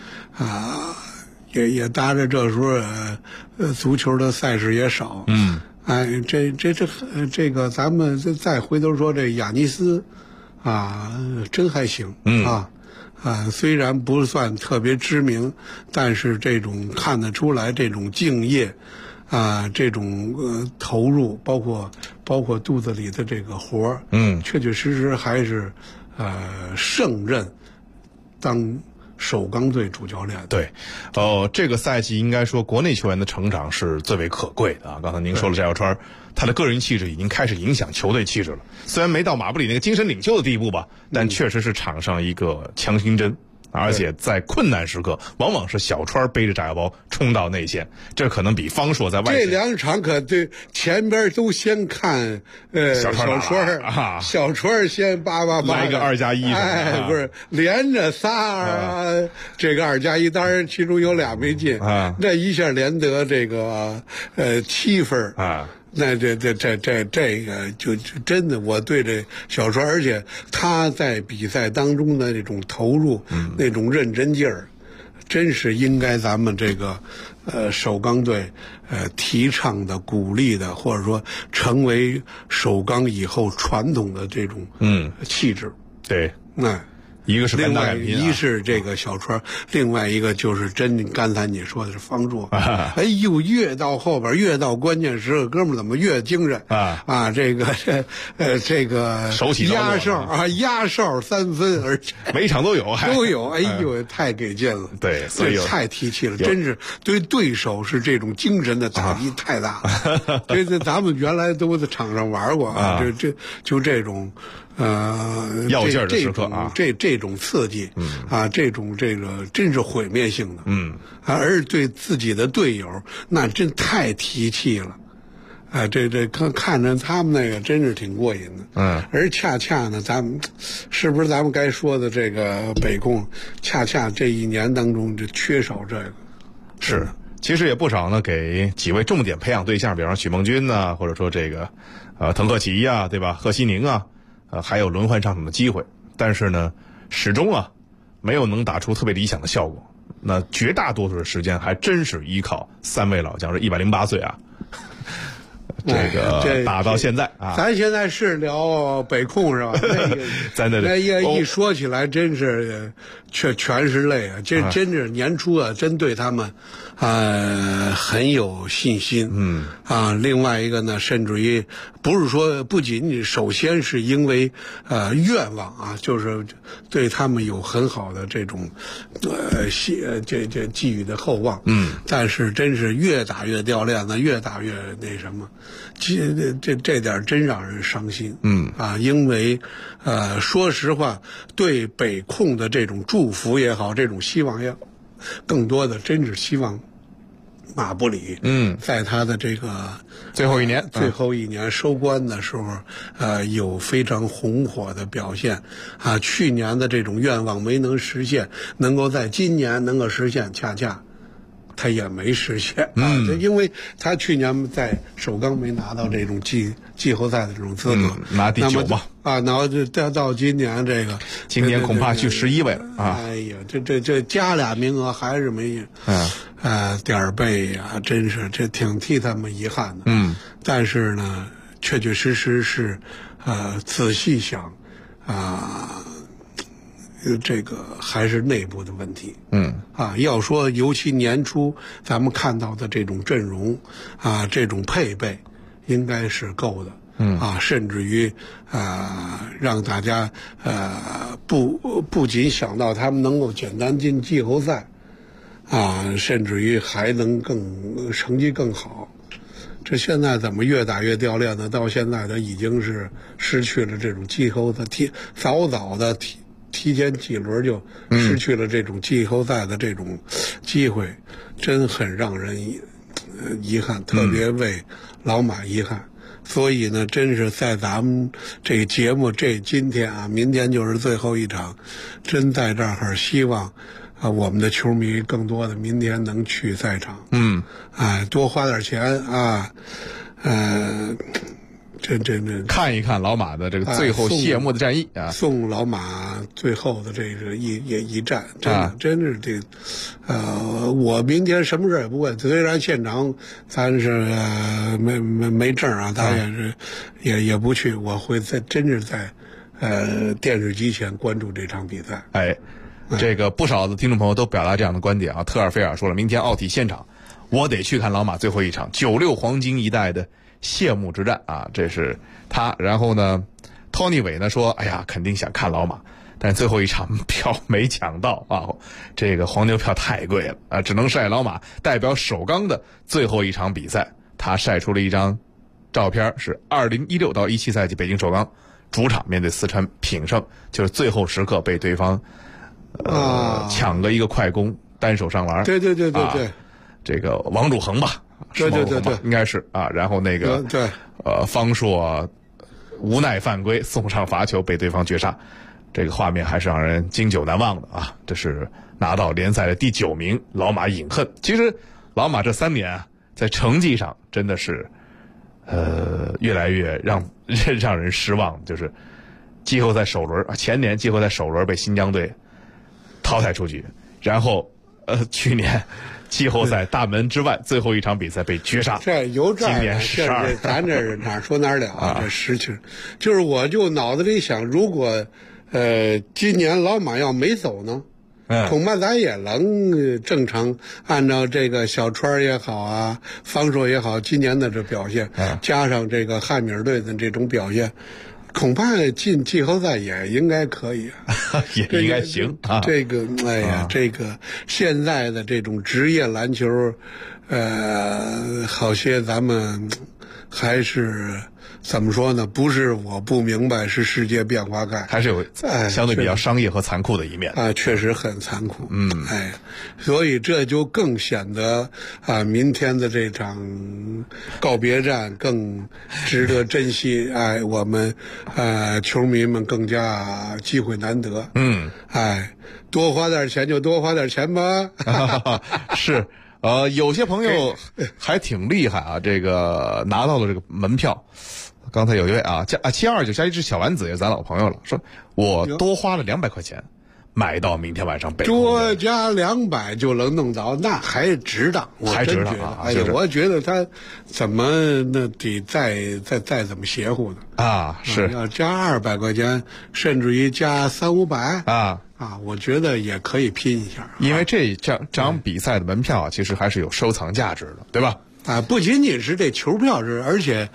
也搭着这时候足球的赛事也少，这个咱们再回头说这亚尼斯真还行虽然不算特别知名，但是这种看得出来这种敬业这种投入，包括肚子里的这个活儿，确确实实还是胜任当首钢队主教练。 对，这个赛季应该说国内球员的成长是最为可贵的啊。刚才您说了翟小川，他的个人气质已经开始影响球队气质了。虽然没到马布里那个精神领袖的地步吧，但确实是场上一个强心针。而且在困难时刻，往往是小川背着炸药包冲到内线，这可能比方硕在外线。 这两场可对前边都先看小川小川先888 来个2+1， 不是连着仨这个2+1，当然其中有俩没进那一下连得这个7分那这个就真的，我对这小川，而且他在比赛当中的那种投入，那种认真劲儿，真是应该咱们这个首钢队提倡的、鼓励的，或者说成为首钢以后传统的这种气质。 对， 一个是另外拼一是这个小川，另外一个就是刚才你说的是方硕。哎呦，越到后边，越到关键时刻，哥们儿怎么越精神啊？这个手起压哨啊，压哨3分，而且每场都有。 哎呦，太给劲了。 对，所以太提气了，真是对对手是这种精神的打击太大了。这咱们原来都在场上玩过啊，就这种要劲儿的时刻啊， 这种刺激啊，这个真是毁灭性的，而对自己的队友那真太提气了。这看着他们那个真是挺过瘾的，而恰恰呢，咱们该说的这个北控，恰恰这一年当中就缺少这个， 是，其实也不少呢，给几位重点培养对象，比方许梦君呐，或者说这个滕克奇呀，对吧？贺西宁啊，还有轮换上场的机会，但是呢，始终没有能打出特别理想的效果。那绝大多数的时间还真是依靠3位老将，是108岁啊。这打到现在啊， 咱现在是聊北控是吧？那一说起来，真是全是泪啊！真是年初真对他们很有信心。另外一个呢，甚至于不仅首先是因为愿望啊，就是对他们有很好的这种寄予的厚望。但是真是越打越掉链子，越打越那什么。这点真让人伤心。因为说实话，对北控的这种祝福也好，这种希望也好，更多的真是希望马布里在他的这个最后一年收官的时候有非常红火的表现啊。去年的这种愿望没能实现，能够在今年能够实现，恰恰他也没实现因为他去年在首钢没拿到这种季后赛的这种资格， 拿第9吧。 然后就到今年这个， 今年恐怕去11位了啊！ 哎呀，这加俩名额还是没点儿背呀，真是这挺替他们遗憾的。但是呢，确确实实是仔细想这个还是内部的问题。要说尤其年初咱们看到的这种阵容这种配备应该是够的。甚至于让大家不仅想到他们能够简单进季后赛甚至于还能成绩更好。这现在怎么越打越掉链子？到现在他已经是失去了这种季后赛早的提前几轮就失去了这种季后赛的这种机会，真很让人遗憾，特别为老马遗憾。所以呢，真是在咱们这个节目今天明天就是最后一场，真在这儿希望我们的球迷更多的明天能去赛场，多花点钱真看一看老马的这个最后谢幕的战役送老马最后的这个一战，真是这我明天什么事也不问，虽然现场咱是没证咱也是也不去，我会真是在电视机前关注这场比赛。 这个不少的听众朋友都表达这样的观点特尔菲尔说了，明天奥体现场我得去看老马最后一场96黄金一代的谢幕之战这是他。然后呢托尼韦呢说，哎呀，肯定想看老马，但最后一场票没抢到这个黄牛票太贵了只能晒老马代表首钢的最后一场比赛。他晒出了一张照片，是2016到17赛季北京首钢主场面对四川品胜，就是最后时刻被对方抢个一个快攻，单手上篮。 对， 这个王汝恒吧， 对， 应该是然后那个方硕无奈犯规，送上罚球被对方绝杀，这个画面还是让人经久难忘的这是拿到联赛的第9名，老马饮恨。其实老马这3年在成绩上真的是越来越让人失望，就是季后赛首轮前年季后赛首轮被新疆队淘汰出局，然后去年季后赛大门之外最后一场比赛被绝杀。 今年 12， 咱这哪说哪了这事情，就是我就脑子里想，如果今年老马要没走呢，恐怕咱也能正常按照这个小川也好啊，方硕也好，今年的这表现，加上这个汉密尔顿的这种表现，恐怕进季后赛也应该可以， 也应该行啊。 这个，哎呀，这个现在的这种职业篮球，好些咱们还是怎么说呢？不是我不明白，是世界变化快， 还是有相对比较商业和残酷的一面啊，确实很残酷。所以这就更显得明天的这场告别战更值得珍惜。我们球迷们更加机会难得。多花点钱就多花点钱吧。 是。有些朋友还挺厉害啊，这个拿到了这个门票。刚才有一位7229加一只小丸子也是咱老朋友了，说我多花了200块钱买到明天晚上北控， 多加200就能弄到，那还值当， 还值当啊！ 我觉得他怎么那得再怎么邪乎呢？ 是要加200块钱，甚至于加300-500我觉得也可以拼一下， 因为这场比赛的门票其实还是有收藏价值的，对吧？ 不仅仅是这球票而且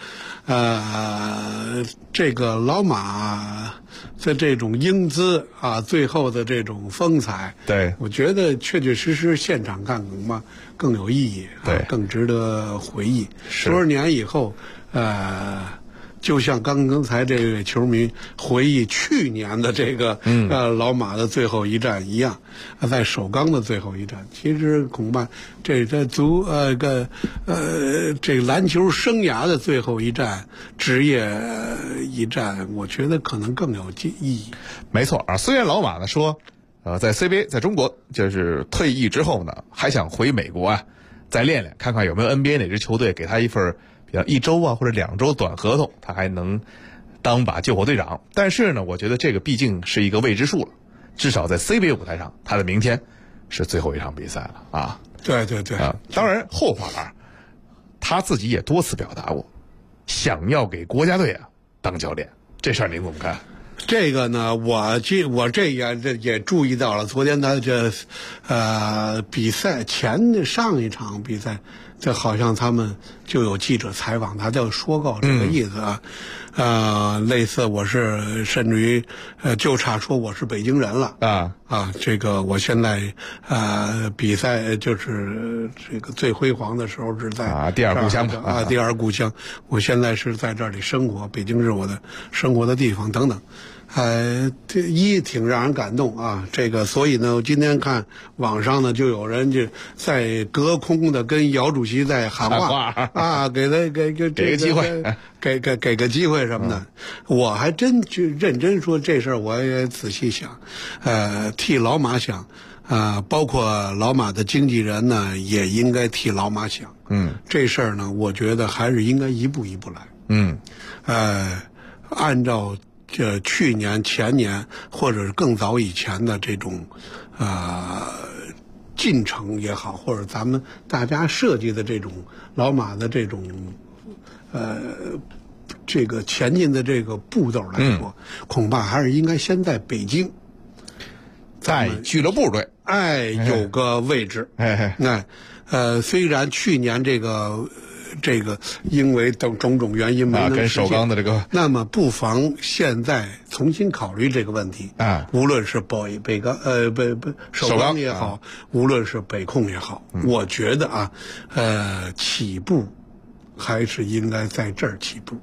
这个老马的这种英姿最后的这种风采， 对，我觉得确确实实现场看更有意义， 对， 更值得回忆。多少年以后，就像刚才这位球迷回忆去年的这个老马的最后一战一样，在首钢的最后一战，其实恐怕这个篮球生涯的最后一战，职业一战，我觉得可能更有意义。 没错啊，虽然老马呢说，在 CBA 在中国就是退役之后呢，还想回美国再练练，看看有没有 NBA 哪支球队给他一份比如1周或者2周短合同，他还能当把救火队长。但是呢，我觉得这个毕竟是一个未知数了，至少在 CBA 舞台上，他的明天是最后一场比赛了对当然后话他自己也多次表达过，想要给国家队当教练，这事儿您怎么看？ 这个呢，我这也注意到了，昨天他比赛上一场比赛，这好像他们就有记者采访他，就说过这个意思类似我是甚至于就差说我是北京人了这个我现在比赛就是这个最辉煌的时候是在第二故乡第二故乡，我现在是在这里生活，北京是我的生活的地方等等。挺让人感动这个，所以呢，我今天看网上呢，就有人就在隔空的跟姚主席在喊话给个机会， 给个机会什么的。我还真去认真说这事儿，我也仔细想，替老马想，包括老马的经纪人呢，也应该替老马想。这事儿呢，我觉得还是应该一步一步来。按照去年、前年或者是更早以前的这种进程也好，或者咱们大家设计的这种老马的这种这个前进的这个步骤来说，恐怕还是应该先在北京， 在俱乐部队有个位置。虽然去年这个因为等种种原因没能实现， 跟首钢的这个， 那么不妨现在重新考虑这个问题无论是首钢也好，无论是北控也好，我觉得起步还是应该在这儿起步。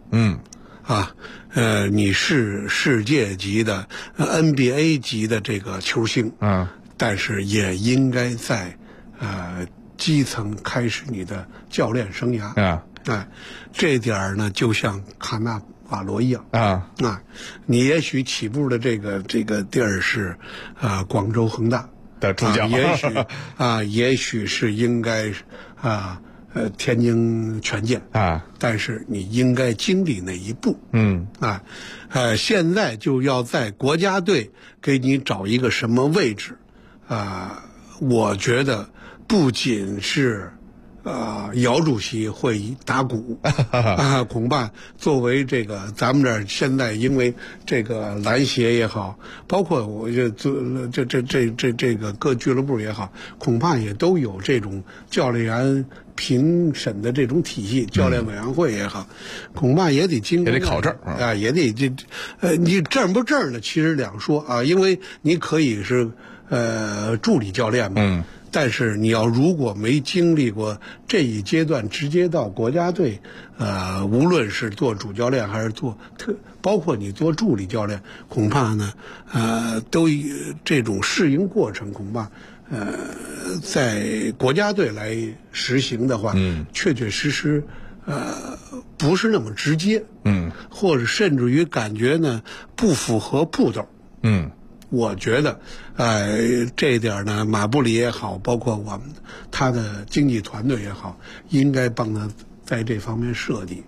你是世界级的 NBA 级的这个球星，但是也应该在基层开始你的教练生涯这点呢，就像卡纳瓦罗一样你也许起步的这个地儿是广州恒大的主教， 也许是应该天津权健但是你应该经历那一步。现在就要在国家队给你找一个什么位置我觉得不仅是姚主席会打鼓恐怕作为这个咱们这儿现在因为这个篮协也好，包括我这个各俱乐部也好，恐怕也都有这种教练员评审的这种体系，教练委员会也好，恐怕也得经过也得考证啊，也得你证不证呢？其实两说啊，因为你可以是助理教练嘛。但是你要如果没经历过这一阶段，直接到国家队，无论是做主教练还是包括你做助理教练，恐怕呢，都这种适应过程，恐怕在国家队来实行的话，确确实实，不是那么直接，或者甚至于感觉呢不符合步骤，我觉得，这一点呢，马布里也好，包括他的经纪团队也好，应该帮他在这方面设计。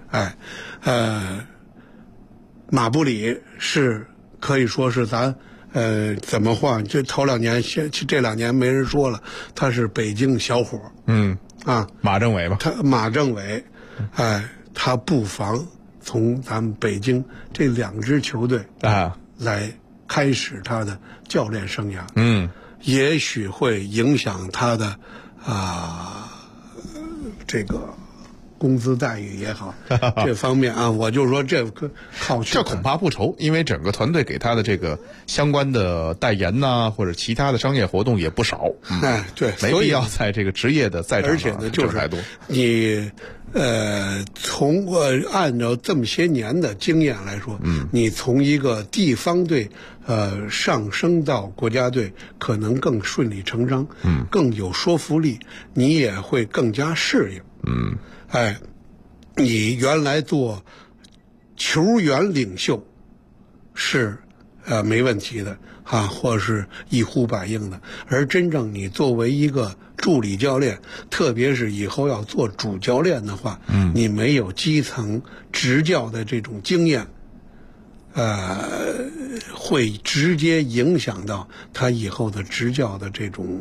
马布里是可以说是咱怎么话，这头2年，这2年没人说了，他是北京小伙。 马政委吧， 马政委，他不妨从咱们北京这2支球队来开始他的教练生涯，也许会影响他的这个工资待遇也好，这方面啊，我就说这恐怕不愁，因为整个团队给他的这个相关的代言呐，或者其他的商业活动也不少。 对， 没必要在这个职业的赛场上， 而且呢，就是太多。 你从按照这么些年的经验来说，你从一个地方队上升到国家队，可能更顺理成章，更有说服力，你也会更加适应。你原来做球员领袖是没问题的或是一呼百应的，而真正你作为一个助理教练，特别是以后要做主教练的话，你没有基层执教的这种经验，会直接影响到他以后的执教的这种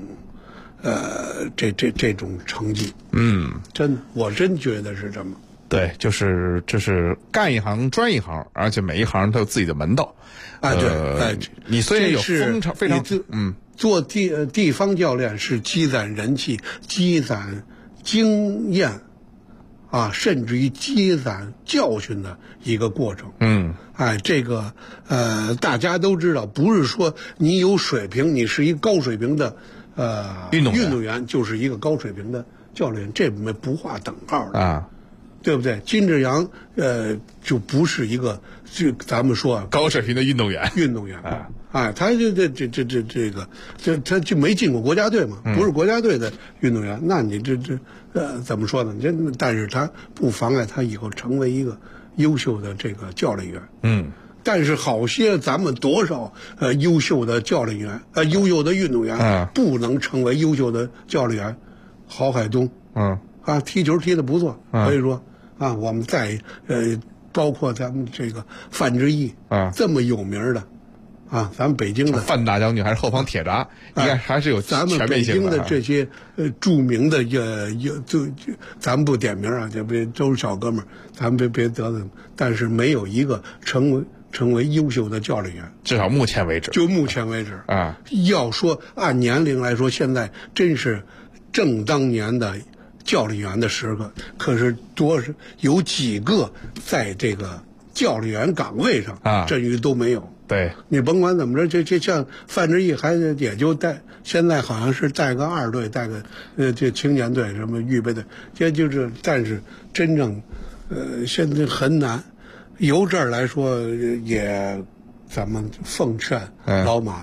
这种成绩。我真觉得是这么。 对，就是干一行专一行，而且每一行都有自己的门道。 对， 你虽然有非常做地方教练是积攒人气、积攒经验甚至于积攒教训的一个过程。这个大家都知道，不是说你有水平，你是一个高水平的运动员，就是一个高水平的教练，这不划等号的对不对？金志扬就不是一个，就咱们说高水平的运动员他他就没进过国家队嘛，不是国家队的运动员，那你怎么说呢？但是他不妨碍他以后成为一个优秀的这个教练员。但是好些咱们多少优秀的教练员优秀的运动员不能成为优秀的教练员。郝海东踢球踢得不错，可以说我们在包括咱们这个范志毅这么有名的咱们北京的范大将军还是后方铁闸，应该还是有咱们北京的这些著名的咱们不点名这别都是小哥们儿，咱们别得罪，但是没有一个成为优秀的教练员， 至少目前为止。 就目前为止要说按年龄来说，现在真是正当年的教练员的时刻，可是有几个在这个教练员岗位上阵营都没有。 对， 你甭管怎么着，这像范志毅也就现在好像是带个2队，带个这青年队什么预备的，但是真正现在很难。由这儿来说，咱们奉劝老马，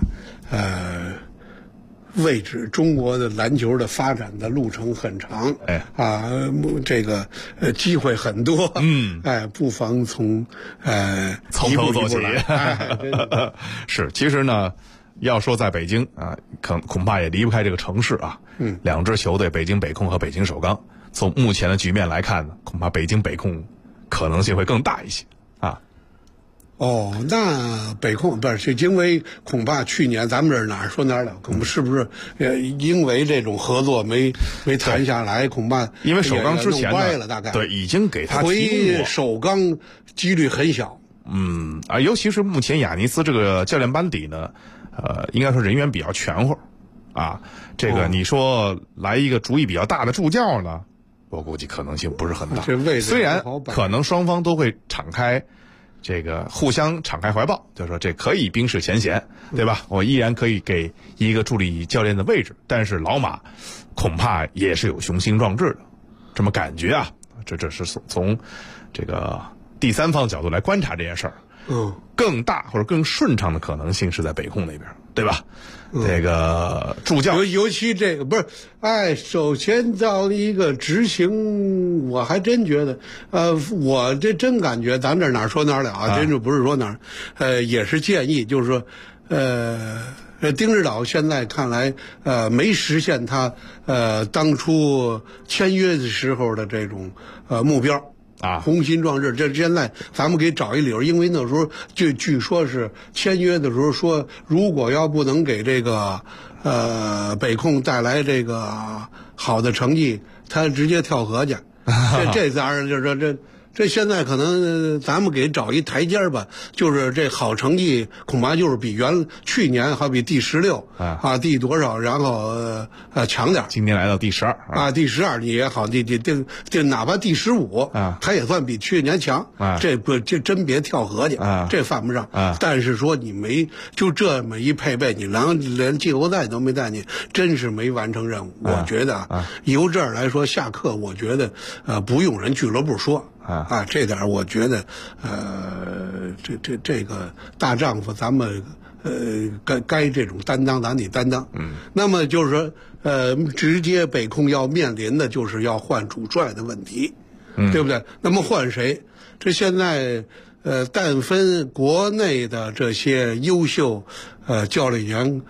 位置中国的篮球的发展的路程很长，这个机会很多，不妨从头做起。是，其实呢，要说在北京恐怕也离不开这个城市2支球队，北京北控和北京首钢。从目前的局面来看呢，恐怕北京北控可能性会更大一些。 哦，那北控不是因为恐怕去年咱们这儿哪儿说哪儿了，恐怕是不是因为这种合作没谈下来，恐怕因为首钢之前歪了，大概对已经给他提回首钢几率很小。 尤其是目前雅尼斯这个教练班底呢，应该说人员比较全乎啊。这个你说来一个主意比较大的助教呢，我估计可能性不是很大。虽然可能双方都会互相敞开怀抱，就说这可以冰释前嫌，对吧？我依然可以给一个助理教练的位置，但是老马恐怕也是有雄心壮志的，这么感觉啊。这是从这个第三方角度来观察这件事儿。更大或者更顺畅的可能性是在北控那边，对吧？这个助教， 尤其这个不是，首先到一个执行，我还真觉得，我这真感觉，咱这哪儿说哪儿了啊，真就不是说哪儿，也是建议，就是说，丁指导现在看来，没实现他当初签约的时候的这种目标。雄心壮志，这现在咱们给找一理由，因为那时候就据说是签约的时候说，如果要不能给这个北控带来这个好的成绩，他直接跳河去。这当然就是这现在可能咱们给找一台阶吧，就是这好成绩恐怕就是比去年好比第16第多少，然后强点。 今年来到第12 第12你也好，这哪怕第15他也算比去年强这真别跳河去这犯不上但是说你没就这么一配备，你连季后赛都没带你，真是没完成任务。我觉得由这儿来说下课，我觉得不用人俱乐部说。这点我觉得，这个大丈夫，咱们该这种担当，咱得担当。那么就是说，直接北控要面临的就是要换主帅的问题，对不对？那么换谁？这现在但分国内的这些优秀教练员，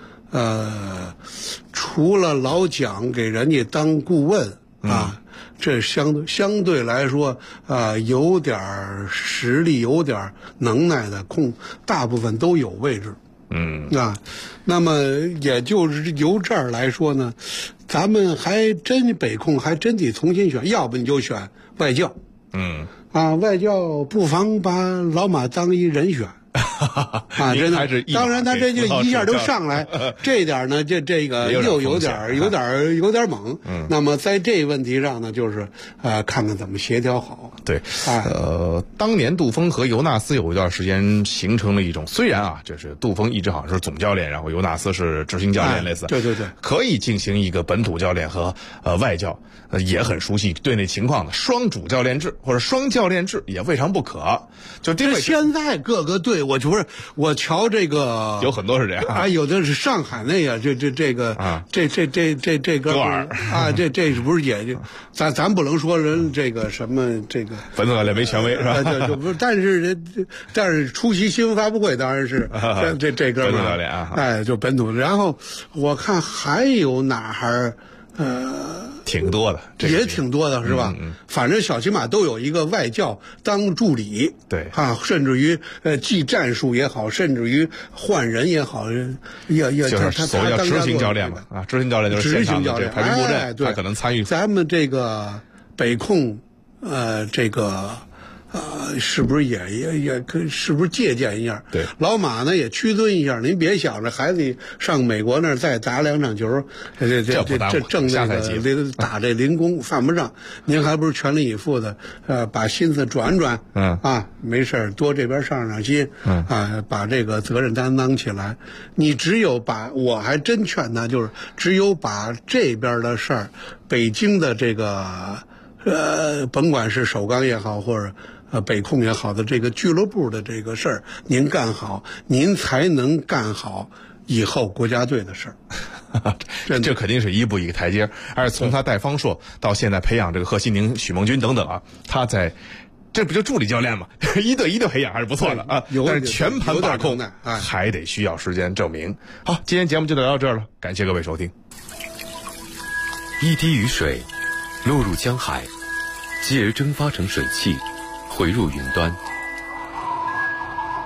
除了老蒋给人家当顾问这相对来说有点实力、有点能耐的大部分都有位置。那么也就是由这儿来说呢，咱们北控还真得重新选，要不你就选外教。外教不妨把老马当一人选。真的，当然他这就一下就上来，这点呢，这个又有点猛。那么在这问题上呢，就是看看怎么协调好。 对，当年杜峰和尤纳斯有一段时间形成了一种，虽然这是杜峰一直好像是总教练，然后尤纳斯是执行教练，类似。 对， 可以进行一个本土教练和外教，也很熟悉队内情况的双主教练制或者双教练制也未尝不可。就这现在各个队，我瞧这个有很多是这样有的是上海那个这个这个这是不是也咱不能说人这个什么这个本土教练没权威是吧？ 但是出席新闻发布会当然是这哥们本土教练就本土。然后我看还有哪儿挺多的， 也挺多的是吧？反正小起码都有一个外教当助理， 对甚至于记战术也好，甚至于换人也好， 就是所谓叫执行教练嘛执行教练就是执行教练排兵布阵，他可能参与。 咱们这个北控这个是不是是不是借鉴一下？ 对， 老马呢也屈尊一下。您别想着孩子上美国那儿再打2场球，这挣那个打这零工犯不上。您还不是全力以赴的，把心思转没事多这边上心，把这个责任担当起来。你只有我还真劝他，就是只有把这边的事儿，北京的这个甭管是首钢也好，或者北控也好的这个俱乐部的这个事儿，您干好，您才能干好以后国家队的事儿。 这肯定是一步一个台阶，而从他带方硕到现在培养这个贺新宁、许梦军等等他在这不就助理教练吗？一对一的培养还是不错的但是全盘把控还得需要时间证明。好，今天节目就聊到这儿了，感谢各位收听。 一滴雨水落入江海，继而蒸发成水汽，回入云端。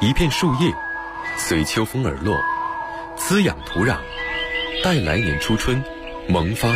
一片树叶随秋风而落，滋养土壤，待来年初春萌发